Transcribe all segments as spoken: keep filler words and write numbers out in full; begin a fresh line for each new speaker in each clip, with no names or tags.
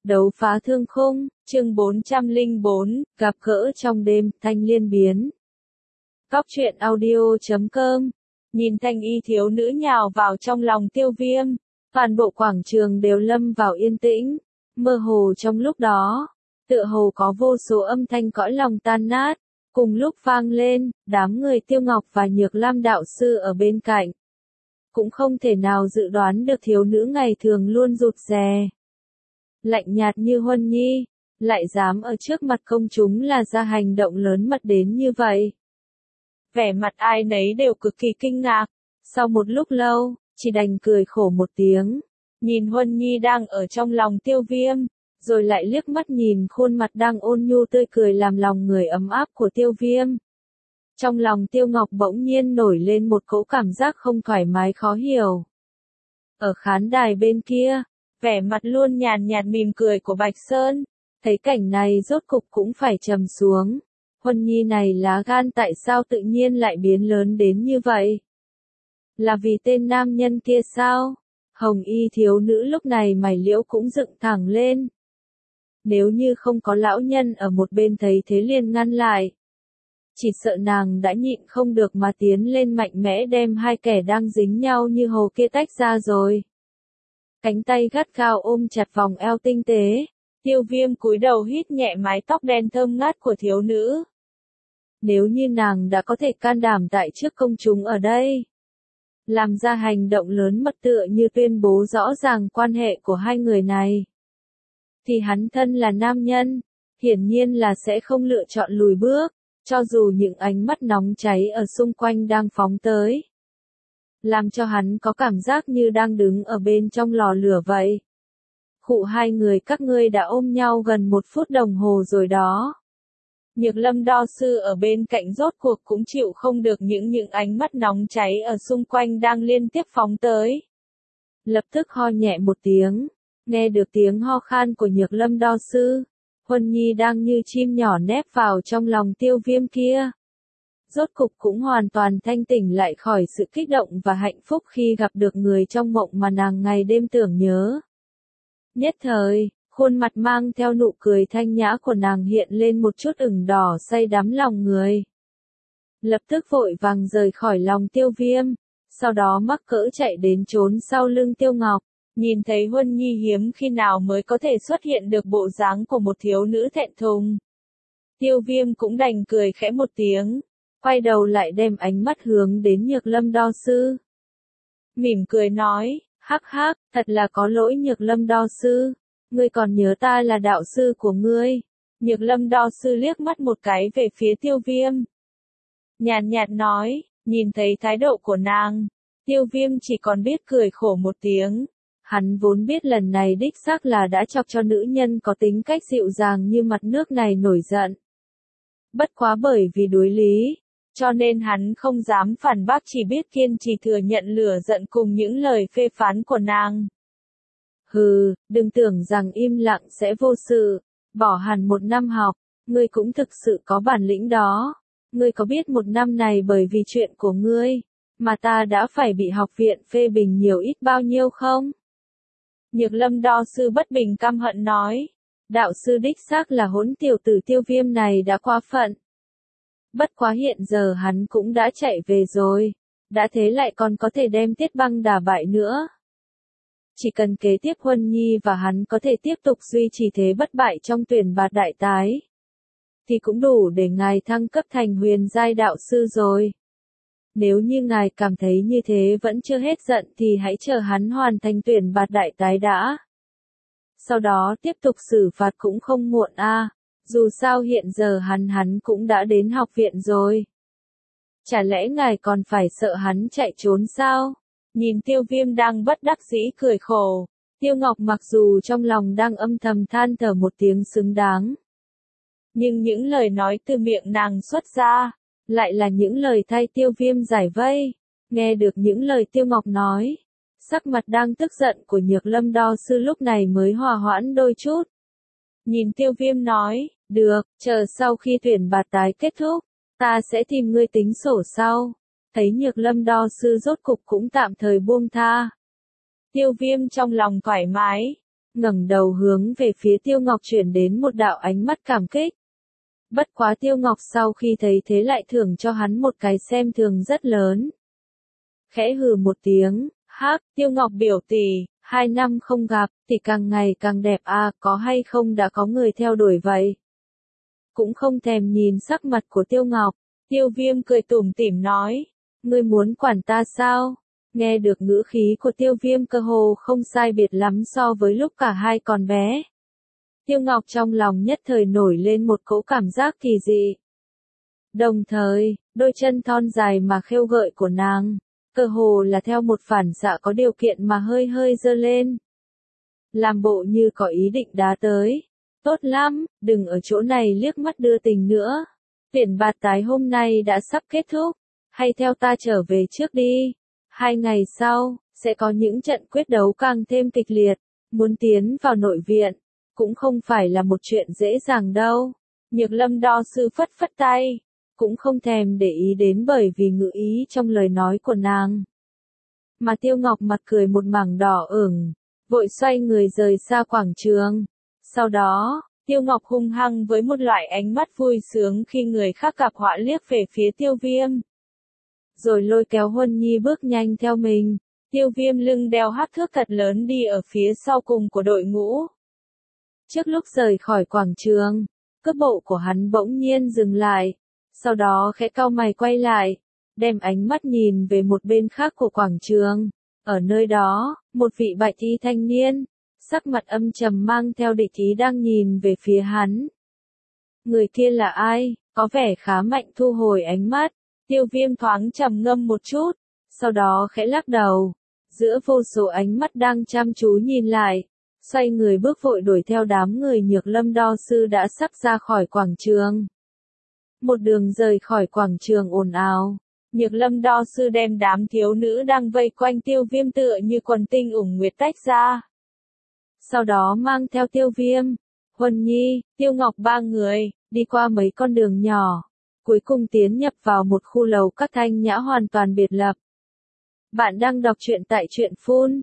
Đấu phá thương khung, chương bốn trăm lẻ bốn, gặp gỡ trong đêm, thanh liên biến. Cóc truyện audio chấm com, nhìn thanh y thiếu nữ nhào vào trong lòng Tiêu Viêm, toàn bộ quảng trường đều lâm vào yên tĩnh, mơ hồ trong lúc đó, tựa hồ có vô số âm thanh cõi lòng tan nát, cùng lúc vang lên, đám người Tiêu Ngọc và Nhược Lam đạo sư ở bên cạnh. Cũng không thể nào dự đoán được thiếu nữ ngày thường luôn rụt rè, lạnh nhạt như Huân Nhi, lại dám ở trước mặt công chúng là ra hành động lớn mật đến như vậy. Vẻ mặt ai nấy đều cực kỳ kinh ngạc, sau một lúc lâu, chỉ đành cười khổ một tiếng, nhìn Huân Nhi đang ở trong lòng Tiêu Viêm, rồi lại liếc mắt nhìn khuôn mặt đang ôn nhu tươi cười làm lòng người ấm áp của Tiêu Viêm. Trong lòng Tiêu Ngọc bỗng nhiên nổi lên một cỗ cảm giác không thoải mái khó hiểu. Ở khán đài bên kia, vẻ mặt luôn nhàn nhạt mỉm cười của Bạch Sơn, thấy cảnh này rốt cục cũng phải trầm xuống. Huân Nhi này lá gan tại sao tự nhiên lại biến lớn đến như vậy? Là vì tên nam nhân kia sao? Hồng y thiếu nữ lúc này mày liễu cũng dựng thẳng lên. Nếu như không có lão nhân ở một bên thấy thế liền ngăn lại, chỉ sợ nàng đã nhịn không được mà tiến lên mạnh mẽ đem hai kẻ đang dính nhau như hồ kia tách ra rồi. Cánh tay gắt gao ôm chặt vòng eo tinh tế, Tiêu Viêm cúi đầu hít nhẹ mái tóc đen thơm ngát của thiếu nữ. Nếu như nàng đã có thể can đảm tại trước công chúng ở đây, làm ra hành động lớn mật tựa như tuyên bố rõ ràng quan hệ của hai người này, thì hắn thân là nam nhân, hiển nhiên là sẽ không lựa chọn lùi bước, cho dù những ánh mắt nóng cháy ở xung quanh đang phóng tới, làm cho hắn có cảm giác như đang đứng ở bên trong lò lửa vậy. Khụ, hai người các ngươi đã ôm nhau gần một phút đồng hồ rồi đó. Nhược Lâm đo sư ở bên cạnh rốt cuộc cũng chịu không được những những ánh mắt nóng cháy ở xung quanh đang liên tiếp phóng tới. Lập tức ho nhẹ một tiếng, nghe được tiếng ho khan của Nhược Lâm đo sư, Huân Nhi đang như chim nhỏ nép vào trong lòng Tiêu Viêm kia. Rốt cục cũng hoàn toàn thanh tỉnh lại khỏi sự kích động và hạnh phúc khi gặp được người trong mộng mà nàng ngày đêm tưởng nhớ. Nhất thời, khuôn mặt mang theo nụ cười thanh nhã của nàng hiện lên một chút ửng đỏ say đắm lòng người. Lập tức vội vàng rời khỏi lòng Tiêu Viêm, sau đó mắc cỡ chạy đến trốn sau lưng Tiêu Ngọc, nhìn thấy Huân Nhi hiếm khi nào mới có thể xuất hiện được bộ dáng của một thiếu nữ thẹn thùng. Tiêu Viêm cũng đành cười khẽ một tiếng, quay đầu lại đem ánh mắt hướng đến Nhược Lâm đo sư. Mỉm cười nói, hắc hắc, thật là có lỗi Nhược Lâm đo sư, ngươi còn nhớ ta là đạo sư của ngươi. Nhược Lâm đo sư liếc mắt một cái về phía Tiêu Viêm, nhàn nhạt nói, nhìn thấy thái độ của nàng, Tiêu Viêm chỉ còn biết cười khổ một tiếng. Hắn vốn biết lần này đích xác là đã chọc cho nữ nhân có tính cách dịu dàng như mặt nước này nổi giận. Bất quá bởi vì đối lý, cho nên hắn không dám phản bác, chỉ biết kiên trì thừa nhận lửa giận cùng những lời phê phán của nàng. Hừ, đừng tưởng rằng im lặng sẽ vô sự, bỏ hẳn một năm học, ngươi cũng thực sự có bản lĩnh đó. Ngươi có biết một năm này bởi vì chuyện của ngươi, mà ta đã phải bị học viện phê bình nhiều ít bao nhiêu không? Nhược Lâm đo sư bất bình căm hận nói, đạo sư đích xác là hỗn tiểu tử Tiêu Viêm này đã quá phận. Bất quá hiện giờ hắn cũng đã chạy về rồi, đã thế lại còn có thể đem Tiết Băng đả bại nữa. Chỉ cần kế tiếp Huân Nhi và hắn có thể tiếp tục duy trì thế bất bại trong tuyển bạt đại tái, thì cũng đủ để ngài thăng cấp thành huyền giai đạo sư rồi. Nếu như ngài cảm thấy như thế vẫn chưa hết giận thì hãy chờ hắn hoàn thành tuyển bạt đại tái đã. Sau đó tiếp tục xử phạt cũng không muộn a. À. Dù sao hiện giờ hắn hắn cũng đã đến học viện rồi. Chả lẽ ngài còn phải sợ hắn chạy trốn sao? Nhìn Tiêu Viêm đang bất đắc dĩ cười khổ, Tiêu Ngọc mặc dù trong lòng đang âm thầm than thở một tiếng xứng đáng, nhưng những lời nói từ miệng nàng xuất ra, lại là những lời thay Tiêu Viêm giải vây. Nghe được những lời Tiêu Ngọc nói, sắc mặt đang tức giận của Nhược Lâm đo sư lúc này mới hòa hoãn đôi chút. Nhìn Tiêu Viêm nói, được, chờ sau khi tuyển bạt tái kết thúc, ta sẽ tìm ngươi tính sổ sau. Thấy Nhược Lâm đo sư rốt cục cũng tạm thời buông tha, Tiêu Viêm trong lòng thoải mái, ngẩng đầu hướng về phía Tiêu Ngọc chuyển đến một đạo ánh mắt cảm kích. Bất quá Tiêu Ngọc sau khi thấy thế lại thưởng cho hắn một cái xem thường rất lớn. Khẽ hừ một tiếng, hắc, Tiêu Ngọc biểu tỷ, hai năm không gặp, tỷ càng ngày càng đẹp à, có hay không đã có người theo đuổi vậy? Cũng không thèm nhìn sắc mặt của Tiêu Ngọc, Tiêu Viêm cười tủm tỉm nói, ngươi muốn quản ta sao? Nghe được ngữ khí của Tiêu Viêm cơ hồ không sai biệt lắm so với lúc cả hai còn bé. Tiêu Ngọc trong lòng nhất thời nổi lên một cỗ cảm giác kỳ dị. Đồng thời, đôi chân thon dài mà khêu gợi của nàng, cơ hồ là theo một phản xạ có điều kiện mà hơi hơi giơ lên. Làm bộ như có ý định đá tới. Tốt lắm, đừng ở chỗ này liếc mắt đưa tình nữa. Tuyển bạt tái hôm nay đã sắp kết thúc, hay theo ta trở về trước đi. Hai ngày sau, sẽ có những trận quyết đấu càng thêm kịch liệt, muốn tiến vào nội viện, cũng không phải là một chuyện dễ dàng đâu. Nhược Lâm đo sư phất phất tay, cũng không thèm để ý đến bởi vì ngữ ý trong lời nói của nàng. Mà Tiêu Ngọc mặt cười một mảng đỏ ửng, vội xoay người rời xa quảng trường. Sau đó, Tiêu Ngọc hung hăng với một loại ánh mắt vui sướng khi người khác gặp họa liếc về phía Tiêu Viêm. Rồi lôi kéo Huân Nhi bước nhanh theo mình, Tiêu Viêm lưng đeo hắc thước thật lớn đi ở phía sau cùng của đội ngũ. Trước lúc rời khỏi quảng trường, cước bộ của hắn bỗng nhiên dừng lại, sau đó khẽ cau mày quay lại, đem ánh mắt nhìn về một bên khác của quảng trường. Ở nơi đó, một vị bạch y thanh niên, sắc mặt âm trầm mang theo địch ý đang nhìn về phía hắn. Người kia là ai? Có vẻ khá mạnh thu hồi ánh mắt. Tiêu Viêm thoáng trầm ngâm một chút, sau đó khẽ lắc đầu. Giữa vô số ánh mắt đang chăm chú nhìn lại, xoay người bước vội đuổi theo đám người Nhược Lâm đo sư đã sắp ra khỏi quảng trường. Một đường rời khỏi quảng trường ồn ào, Nhược Lâm đo sư đem đám thiếu nữ đang vây quanh Tiêu Viêm tựa như quần tinh ủng nguyệt tách ra. Sau đó mang theo Tiêu Viêm, Huân Nhi, Tiêu Ngọc ba người, đi qua mấy con đường nhỏ, cuối cùng tiến nhập vào một khu lầu các thanh nhã hoàn toàn biệt lập. Bạn đang đọc truyện tại truyện phun,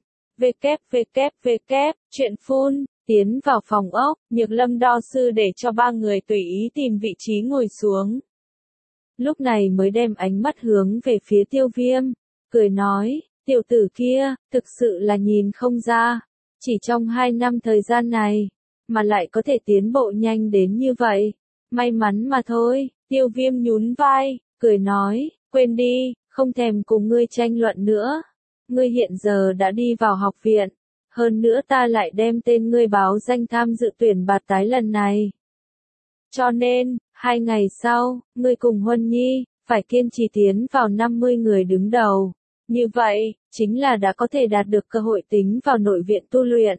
www, truyện phun, tiến vào phòng ốc, Nhược Lâm đo sư để cho ba người tùy ý tìm vị trí ngồi xuống. Lúc này mới đem ánh mắt hướng về phía Tiêu Viêm, cười nói, tiểu tử kia, thực sự là nhìn không ra, chỉ trong hai năm thời gian này, mà lại có thể tiến bộ nhanh đến như vậy, may mắn mà thôi. Tiêu Viêm nhún vai, cười nói, quên đi, không thèm cùng ngươi tranh luận nữa. Ngươi hiện giờ đã đi vào học viện, hơn nữa ta lại đem tên ngươi báo danh tham dự tuyển bạt tái lần này. Cho nên, hai ngày sau, ngươi cùng Huân Nhi, phải kiên trì tiến vào năm mươi người đứng đầu. Như vậy, chính là đã có thể đạt được cơ hội tính vào nội viện tu luyện.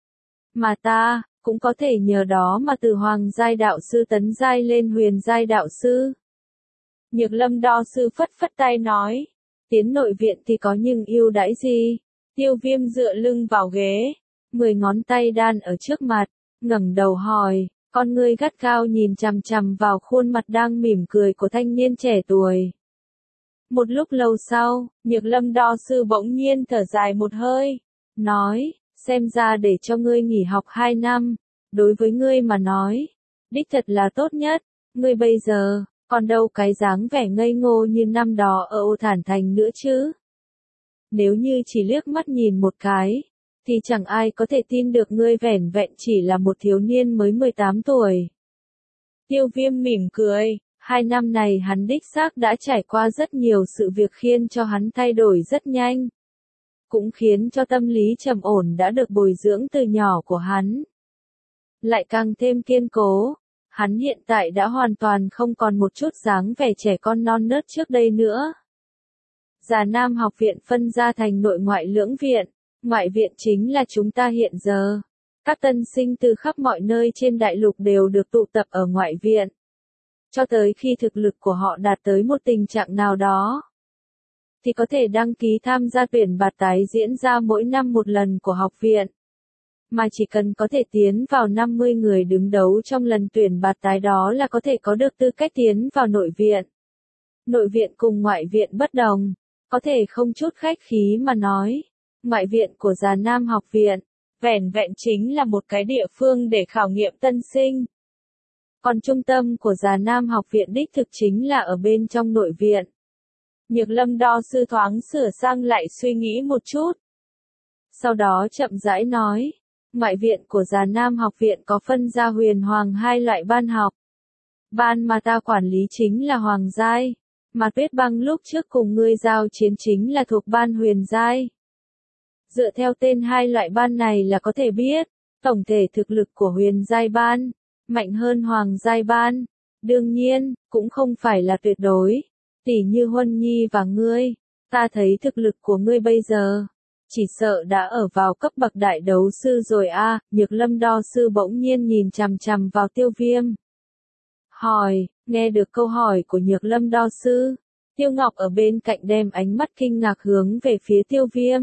Mà ta, cũng có thể nhờ đó mà từ hoàng giai đạo sư tấn giai lên huyền giai đạo sư. Nhược Lâm đo sư phất phất tay nói, tiến nội viện thì có nhưng ưu đãi gì? Tiêu Viêm dựa lưng vào ghế, mười ngón tay đan ở trước mặt, ngẩng đầu hỏi, con ngươi gắt gao nhìn chằm chằm vào khuôn mặt đang mỉm cười của thanh niên trẻ tuổi. Một lúc lâu sau, Nhược Lâm đo sư bỗng nhiên thở dài một hơi, nói, xem ra để cho ngươi nghỉ học hai năm, đối với ngươi mà nói, đích thật là tốt nhất, ngươi bây giờ, còn đâu cái dáng vẻ ngây ngô như năm đó ở Ô Thản Thành nữa chứ. Nếu như chỉ liếc mắt nhìn một cái, thì chẳng ai có thể tin được ngươi vẻn vẹn chỉ là một thiếu niên mới mười tám tuổi. Tiêu Viêm mỉm cười, hai năm này hắn đích xác đã trải qua rất nhiều sự việc khiến cho hắn thay đổi rất nhanh. Cũng khiến cho tâm lý trầm ổn đã được bồi dưỡng từ nhỏ của hắn lại càng thêm kiên cố. Hắn hiện tại đã hoàn toàn không còn một chút dáng vẻ trẻ con non nớt trước đây nữa. Già Nam học viện phân ra thành nội ngoại lưỡng viện, ngoại viện chính là chúng ta hiện giờ. Các tân sinh từ khắp mọi nơi trên đại lục đều được tụ tập ở ngoại viện. Cho tới khi thực lực của họ đạt tới một tình trạng nào đó, thì có thể đăng ký tham gia tuyển bạt tái diễn ra mỗi năm một lần của học viện. Mà chỉ cần có thể tiến vào năm mươi người đứng đấu trong lần tuyển bạt tái đó là có thể có được tư cách tiến vào nội viện. Nội viện cùng ngoại viện bất đồng, có thể không chút khách khí mà nói. Ngoại viện của Già Nam học viện, vẻn vẹn chính là một cái địa phương để khảo nghiệm tân sinh. Còn trung tâm của Già Nam học viện đích thực chính là ở bên trong nội viện. Nhược Lâm đo sư thoáng sửa sang lại suy nghĩ một chút. Sau đó chậm rãi nói, ngoại viện của Già Nam học viện có phân ra huyền hoàng hai loại ban học. Ban mà ta quản lý chính là hoàng giai, mà Tuyết Băng lúc trước cùng ngươi giao chiến chính là thuộc ban huyền giai. Dựa theo tên hai loại ban này là có thể biết, tổng thể thực lực của huyền giai ban, mạnh hơn hoàng giai ban. Đương nhiên, cũng không phải là tuyệt đối. Tỷ như Huân Nhi và ngươi, ta thấy thực lực của ngươi bây giờ, chỉ sợ đã ở vào cấp bậc đại đấu sư rồi a. À. Nhược Lâm đo sư bỗng nhiên nhìn chằm chằm vào Tiêu Viêm. Hỏi, nghe được câu hỏi của Nhược Lâm đo sư, Tiêu Ngọc ở bên cạnh đem ánh mắt kinh ngạc hướng về phía Tiêu Viêm.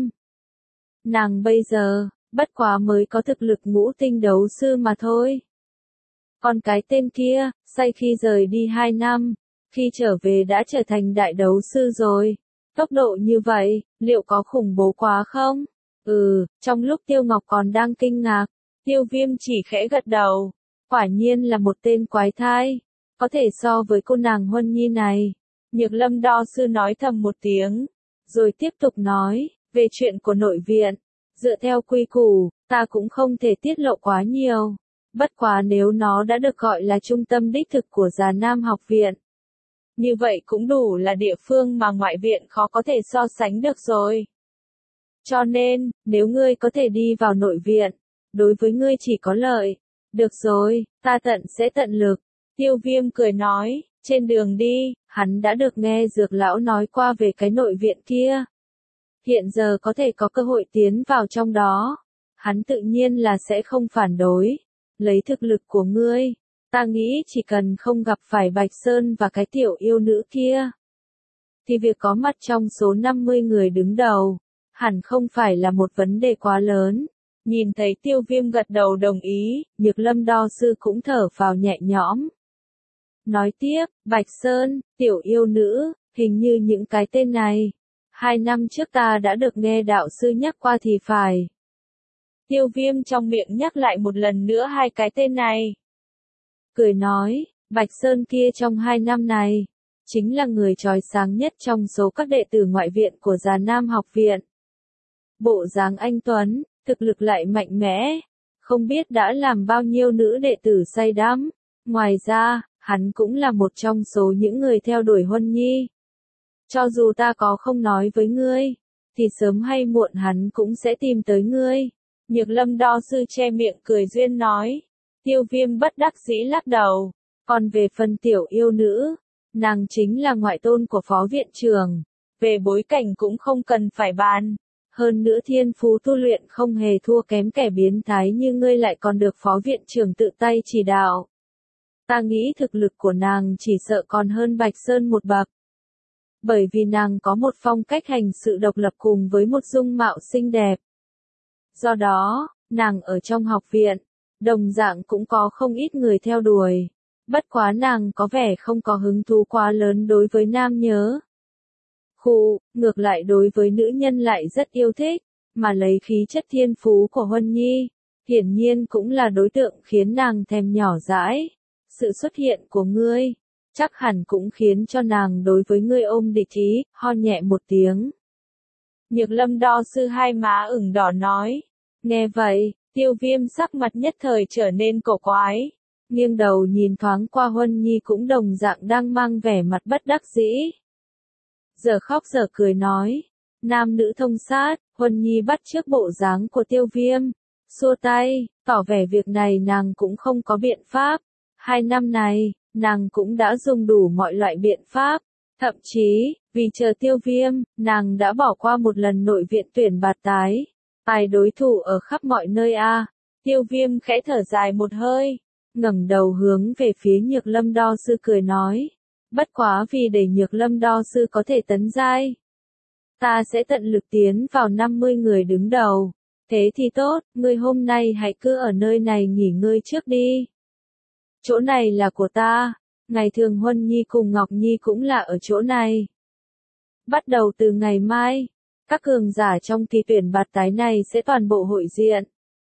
Nàng bây giờ, bất quá mới có thực lực ngũ tinh đấu sư mà thôi. Còn cái tên kia, say khi rời đi hai năm, khi trở về đã trở thành đại đấu sư rồi. Tốc độ như vậy, liệu có khủng bố quá không? Ừ, trong lúc Tiêu Ngọc còn đang kinh ngạc, Tiêu Viêm chỉ khẽ gật đầu. Quả nhiên là một tên quái thai, có thể so với cô nàng Huân Nhi này. Nhược Lâm đo sư nói thầm một tiếng, rồi tiếp tục nói, về chuyện của nội viện. Dựa theo quy củ, ta cũng không thể tiết lộ quá nhiều. Bất quá nếu nó đã được gọi là trung tâm đích thực của Già Nam học viện, như vậy cũng đủ là địa phương mà ngoại viện khó có thể so sánh được rồi. Cho nên, nếu ngươi có thể đi vào nội viện, đối với ngươi chỉ có lợi. Được rồi, ta tận sẽ tận lực. Tiêu Viêm cười nói, trên đường đi, hắn đã được nghe Dược Lão nói qua về cái nội viện kia. Hiện giờ có thể có cơ hội tiến vào trong đó, hắn tự nhiên là sẽ không phản đối. Lấy thực lực của ngươi, ta nghĩ chỉ cần không gặp phải Bạch Sơn và cái tiểu yêu nữ kia, thì việc có mặt trong số năm mươi người đứng đầu, hẳn không phải là một vấn đề quá lớn. Nhìn thấy Tiêu Viêm gật đầu đồng ý, Nhược Lâm đo sư cũng thở phào nhẹ nhõm. Nói tiếp, Bạch Sơn, tiểu yêu nữ, hình như những cái tên này, hai năm trước ta đã được nghe đạo sư nhắc qua thì phải. Tiêu Viêm trong miệng nhắc lại một lần nữa hai cái tên này. Cười nói, Bạch Sơn kia trong hai năm này, chính là người chói sáng nhất trong số các đệ tử ngoại viện của Già Nam học viện. Bộ dáng anh tuấn, thực lực lại mạnh mẽ, không biết đã làm bao nhiêu nữ đệ tử say đắm. Ngoài ra, hắn cũng là một trong số những người theo đuổi Huân Nhi. Cho dù ta có không nói với ngươi, thì sớm hay muộn hắn cũng sẽ tìm tới ngươi. Nhược Lâm đo sư che miệng cười duyên nói. Tiêu Viêm bất đắc dĩ lắc đầu. Còn về phần tiểu yêu nữ, nàng chính là ngoại tôn của phó viện trưởng. Về bối cảnh cũng không cần phải bàn. Hơn nữa thiên phú tu luyện không hề thua kém kẻ biến thái như ngươi lại còn được phó viện trưởng tự tay chỉ đạo. Ta nghĩ thực lực của nàng chỉ sợ còn hơn Bạch Sơn một bậc. Bởi vì nàng có một phong cách hành sự độc lập cùng với một dung mạo xinh đẹp. Do đó, nàng ở trong học viện, đồng dạng cũng có không ít người theo đuổi. Bất quá nàng có vẻ không có hứng thú quá lớn đối với nam nhớ. Khu, ngược lại đối với nữ nhân lại rất yêu thích, mà lấy khí chất thiên phú của Huân Nhi, hiển nhiên cũng là đối tượng khiến nàng thèm nhỏ dãi. Sự xuất hiện của ngươi, chắc hẳn cũng khiến cho nàng đối với ngươi ôm địch ý, ho nhẹ một tiếng. Nhược Lâm đo sư hai má ửng đỏ nói. Nghe vậy, Tiêu Viêm sắc mặt nhất thời trở nên cổ quái. Nghiêng đầu nhìn thoáng qua Huân Nhi cũng đồng dạng đang mang vẻ mặt bất đắc dĩ. Giờ khóc giờ cười nói. Nam nữ thông sát, Huân Nhi bắt chước bộ dáng của Tiêu Viêm. Xua tay, tỏ vẻ việc này nàng cũng không có biện pháp. Hai năm này, nàng cũng đã dùng đủ mọi loại biện pháp. Thậm chí, vì chờ Tiêu Viêm, nàng đã bỏ qua một lần nội viện tuyển bạt tái. Tài đối thủ ở khắp mọi nơi a. À. Tiêu Viêm khẽ thở dài một hơi, ngẩng đầu hướng về phía Nhược Lâm đo sư cười nói. Bất quá vì để Nhược Lâm đo sư có thể tấn giai, ta sẽ tận lực tiến vào năm mươi người đứng đầu. Thế thì tốt, ngươi hôm nay hãy cứ ở nơi này nghỉ ngơi trước đi. Chỗ này là của ta, ngày thường Huân Nhi cùng Ngọc Nhi cũng là ở chỗ này. Bắt đầu từ ngày mai, các cường giả trong kỳ tuyển bạt tái này sẽ toàn bộ hội diện.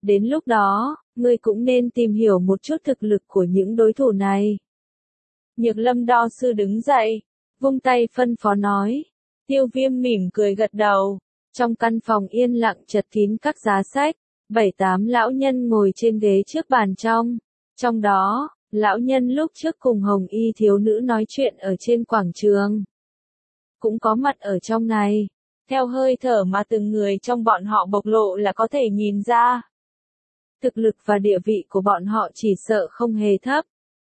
Đến lúc đó, ngươi cũng nên tìm hiểu một chút thực lực của những đối thủ này. Nhược Lâm đo sư đứng dậy, vung tay phân phó nói. Tiêu Viêm mỉm cười gật đầu. Trong căn phòng yên lặng chật kín các giá sách, bảy tám lão nhân ngồi trên ghế trước bàn trong. Trong đó, lão nhân lúc trước cùng Hồng Y thiếu nữ nói chuyện ở trên quảng trường cũng có mặt ở trong này. Theo hơi thở mà từng người trong bọn họ bộc lộ là có thể nhìn ra. Thực lực và địa vị của bọn họ chỉ sợ không hề thấp.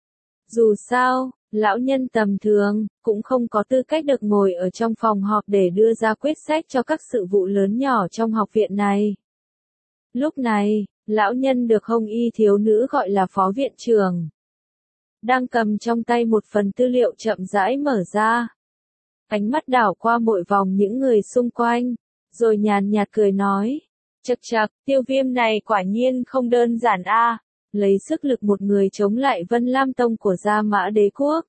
Dù sao, lão nhân tầm thường, cũng không có tư cách được ngồi ở trong phòng họp để đưa ra quyết sách cho các sự vụ lớn nhỏ trong học viện này. Lúc này, lão nhân được Hồng Y thiếu nữ gọi là phó viện trưởng, đang cầm trong tay một phần tư liệu chậm rãi mở ra. Ánh mắt đảo qua mỗi vòng những người xung quanh, rồi nhàn nhạt cười nói. Chậc chậc, Tiêu Viêm này quả nhiên không đơn giản a, lấy sức lực một người chống lại Vân Lam Tông của Gia Mã Đế Quốc.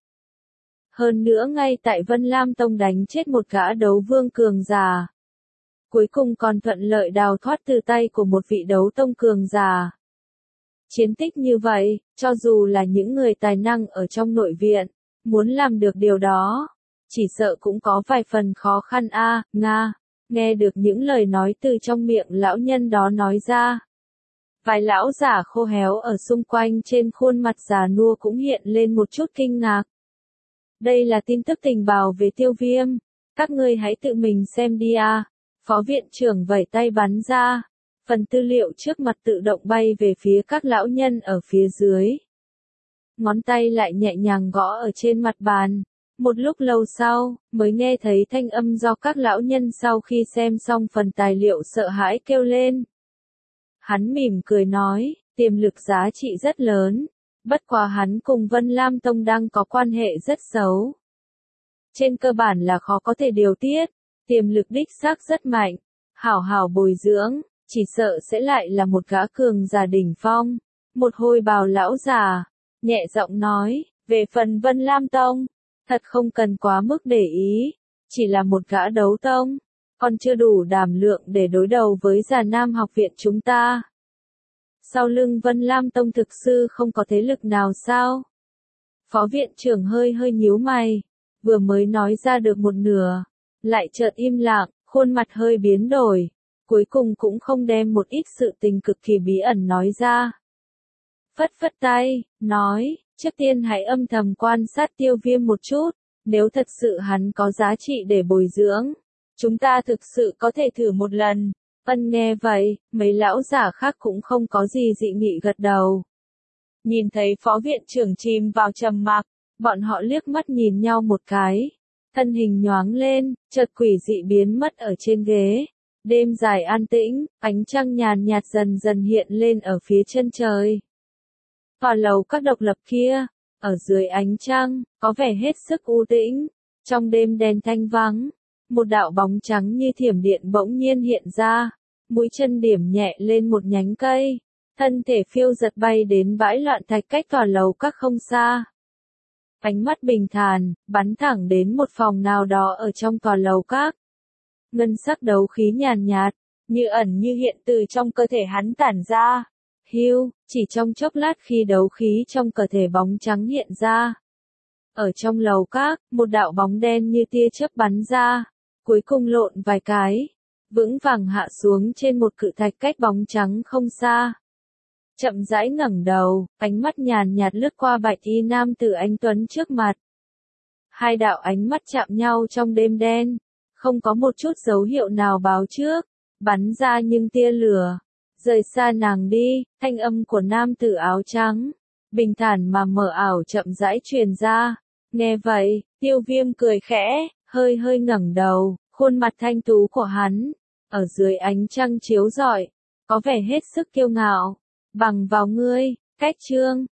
Hơn nữa ngay tại Vân Lam Tông đánh chết một gã đấu vương cường giả. Cuối cùng còn thuận lợi đào thoát từ tay của một vị đấu tông cường giả. Chiến tích như vậy, cho dù là những người tài năng ở trong nội viện, muốn làm được điều đó, chỉ sợ cũng có vài phần khó khăn a. À, Nga, nghe được những lời nói từ trong miệng lão nhân đó nói ra. Vài lão giả khô héo ở xung quanh trên khuôn mặt già nua cũng hiện lên một chút kinh ngạc. Đây là tin tức tình báo về Tiêu Viêm, các ngươi hãy tự mình xem đi a. Phó viện trưởng vẩy tay bắn ra, phần tư liệu trước mặt tự động bay về phía các lão nhân ở phía dưới. Ngón tay lại nhẹ nhàng gõ ở trên mặt bàn. Một lúc lâu sau, mới nghe thấy thanh âm do các lão nhân sau khi xem xong phần tài liệu sợ hãi kêu lên. Hắn mỉm cười nói, tiềm lực giá trị rất lớn, bất quá hắn cùng Vân Lam Tông đang có quan hệ rất xấu. Trên cơ bản là khó có thể điều tiết, tiềm lực đích xác rất mạnh, hảo hảo bồi dưỡng, chỉ sợ sẽ lại là một gã cường giả đỉnh phong. Một hồi bào lão già, nhẹ giọng nói, về phần Vân Lam Tông, thật không cần quá mức để ý, chỉ là một gã đấu tông, còn chưa đủ đảm lượng để đối đầu với Già Nam học viện chúng ta. Sau lưng Vân Lam Tông thực sự không có thế lực nào sao? Phó viện trưởng hơi hơi nhíu mày, vừa mới nói ra được một nửa, lại chợt im lặng, khuôn mặt hơi biến đổi, cuối cùng cũng không đem một ít sự tình cực kỳ bí ẩn nói ra. Phất phất tay, nói, trước tiên hãy âm thầm quan sát Tiêu Viêm một chút, nếu thật sự hắn có giá trị để bồi dưỡng, chúng ta thực sự có thể thử một lần. Ân nghe vậy, mấy lão giả khác cũng không có gì dị nghị gật đầu. Nhìn thấy phó viện trưởng chìm vào trầm mặc, bọn họ liếc mắt nhìn nhau một cái, thân hình nhoáng lên, chợt quỷ dị biến mất ở trên ghế. Đêm dài an tĩnh, ánh trăng nhàn nhạt dần dần hiện lên ở phía chân trời. Tòa lầu các độc lập kia, ở dưới ánh trăng, có vẻ hết sức u tĩnh. Trong đêm đen thanh vắng, một đạo bóng trắng như thiểm điện bỗng nhiên hiện ra, mũi chân điểm nhẹ lên một nhánh cây, thân thể phiêu giật bay đến bãi loạn thạch cách tòa lầu các không xa. Ánh mắt bình thản, bắn thẳng đến một phòng nào đó ở trong tòa lầu các. Ngân sắc đấu khí nhàn nhạt, như ẩn như hiện từ trong cơ thể hắn tản ra. Hưu, chỉ trong chốc lát khi đấu khí trong cơ thể bóng trắng hiện ra. Ở trong lầu các, một đạo bóng đen như tia chớp bắn ra, cuối cùng lộn vài cái, vững vàng hạ xuống trên một cự thạch cách bóng trắng không xa. Chậm rãi ngẩng đầu, ánh mắt nhàn nhạt lướt qua bạch y nam tử anh tuấn trước mặt. Hai đạo ánh mắt chạm nhau trong đêm đen, không có một chút dấu hiệu nào báo trước, bắn ra nhưng tia lửa. Rời xa nàng đi, thanh âm của nam tử áo trắng, bình thản mà mờ ảo chậm rãi truyền ra. Nghe vậy, Tiêu Viêm cười khẽ, hơi hơi ngẩng đầu, khuôn mặt thanh tú của hắn, ở dưới ánh trăng chiếu rọi, có vẻ hết sức kiêu ngạo. Bằng vào ngươi, cách chương.